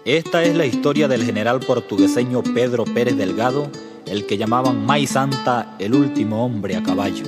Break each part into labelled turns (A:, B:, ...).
A: Esta es la historia del general portugueseño Pedro Pérez Delgado, el que llamaban Mai Santa, el último hombre a caballo.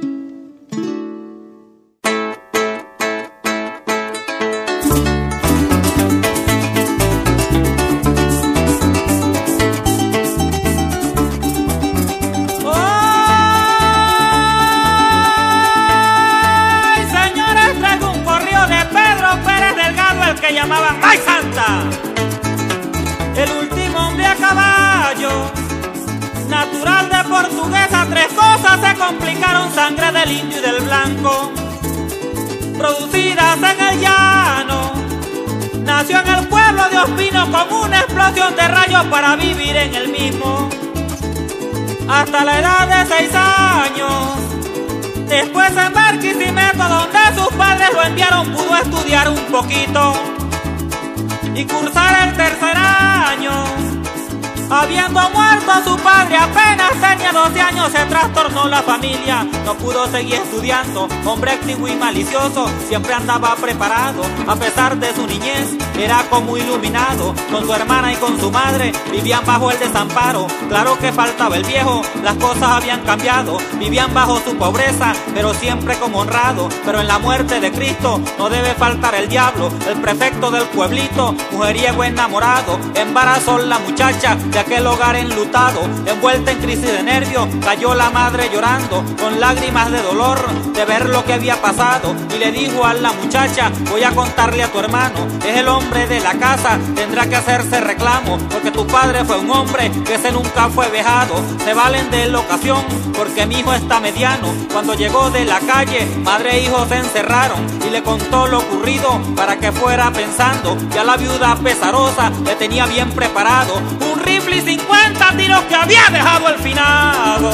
B: Que llamaban Mai Santa, el último hombre a caballo, natural de Portuguesa. Tres cosas se complicaron: sangre del indio y del blanco, producidas en el llano. Nació en el pueblo de Ospino con una explosión de rayos para vivir en el mismo hasta la edad de 6 años. Después en Barquisimeto, donde sus padres lo enviaron, pudo estudiar un poquito y cursar el 3er año. Habiendo muerto su padre, apenas tenía 12 años, se trastornó la familia, no pudo seguir estudiando. Hombre activo y malicioso, siempre andaba preparado. A pesar de su niñez, era como iluminado. Con su hermana y con su madre vivían bajo el desamparo. Claro que faltaba el viejo, las cosas habían cambiado. Vivían bajo su pobreza, pero siempre como honrado. Pero en la muerte de Cristo no debe faltar el diablo. El prefecto del pueblito, mujeriego enamorado, embarazó la muchacha de aquel hogar enlutado. Envuelta en crisis de nervios, cayó la madre llorando, con lágrimas de dolor de ver lo que había pasado. Y le dijo a la muchacha: voy a contarle a tu hermano, es el hombre de la casa, tendrá que hacerse reclamo, porque tu padre fue un hombre que ese nunca fue vejado. Se valen de la ocasión, porque mi hijo está mediano. Cuando llegó de la calle, madre e hijo se encerraron, y le contó lo ocurrido para que fuera pensando. Ya la viuda pesarosa le tenía bien preparado un rifle y 50 tiros que había dejado el finado.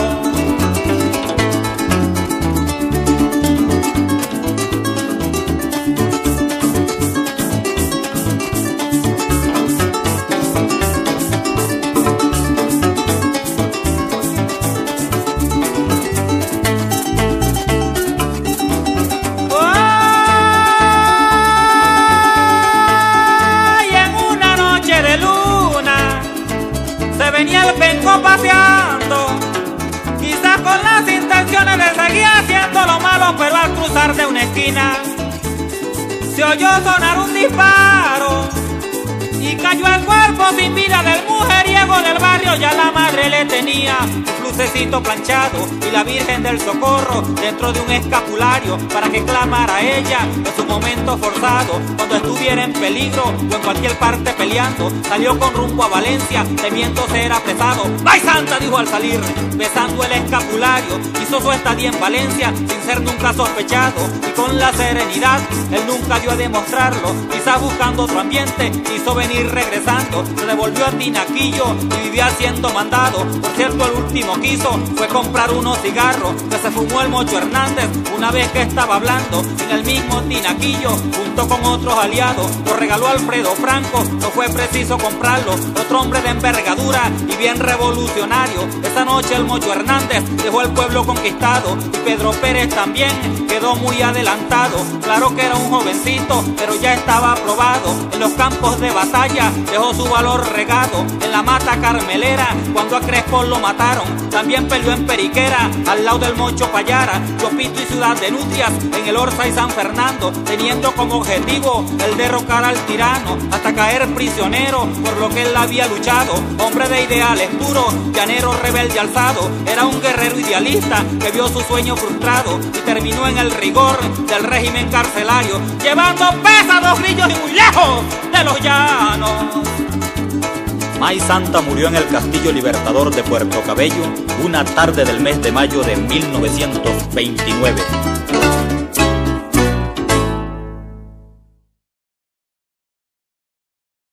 B: Venía el penco paseando, quizás con las intenciones de seguir haciendo lo malo, pero al cruzar de una esquina se oyó sonar un disparo y cayó el cuerpo sin vida del mujeriego del barrio. Ya la madre le tenía un lucecito planchado y la Virgen del Socorro dentro de un escapulario para que clamara ella en su momento forzado, cuando estuviera en peligro o en cualquier parte peleando. Salió con rumbo a Valencia temiendo ser apresado. Mai Santa, dijo al salir, besando el escapulario. Hizo su estadía en Valencia sin ser nunca sospechado, y con la serenidad él nunca dio a demostrarlo. Quizás buscando otro ambiente quiso venir regresando. Se devolvió a Tinaquillo y vivía siendo mandado. Por cierto, el último quiso fue comprar unos cigarros que se fumó el Mocho Hernández una vez que estaba hablando en el mismo Tinaquillo junto con otros aliados. Lo regaló Alfredo Franco, no fue preciso comprarlo. Otro hombre de envergadura y bien revolucionario. Esa noche el Mocho Hernández dejó el pueblo conquistado, y Pedro Pérez también quedó muy adelantado. Claro que era un jovencito, pero ya estaba aprobado. En los campos de batalla dejó su valor regado. En la mata carmelera, cuando a Crespo lo mataron, también peleó en Periquera, al lado del Mocho Payara, Chopito y Ciudad de Nutrias, en el Orza y San Fernando, teniendo como objetivo el derrocar al tirano, hasta caer prisionero por lo que él había luchado. Hombre de ideales puros, llanero rebelde alzado, era un guerrero idealista que vio su sueño frustrado y terminó en el rigor del régimen carcelario, llevando pesados grillos y muy lejos de los llanos.
A: Mai Santa murió en el Castillo Libertador de Puerto Cabello una tarde del mes de mayo de 1929.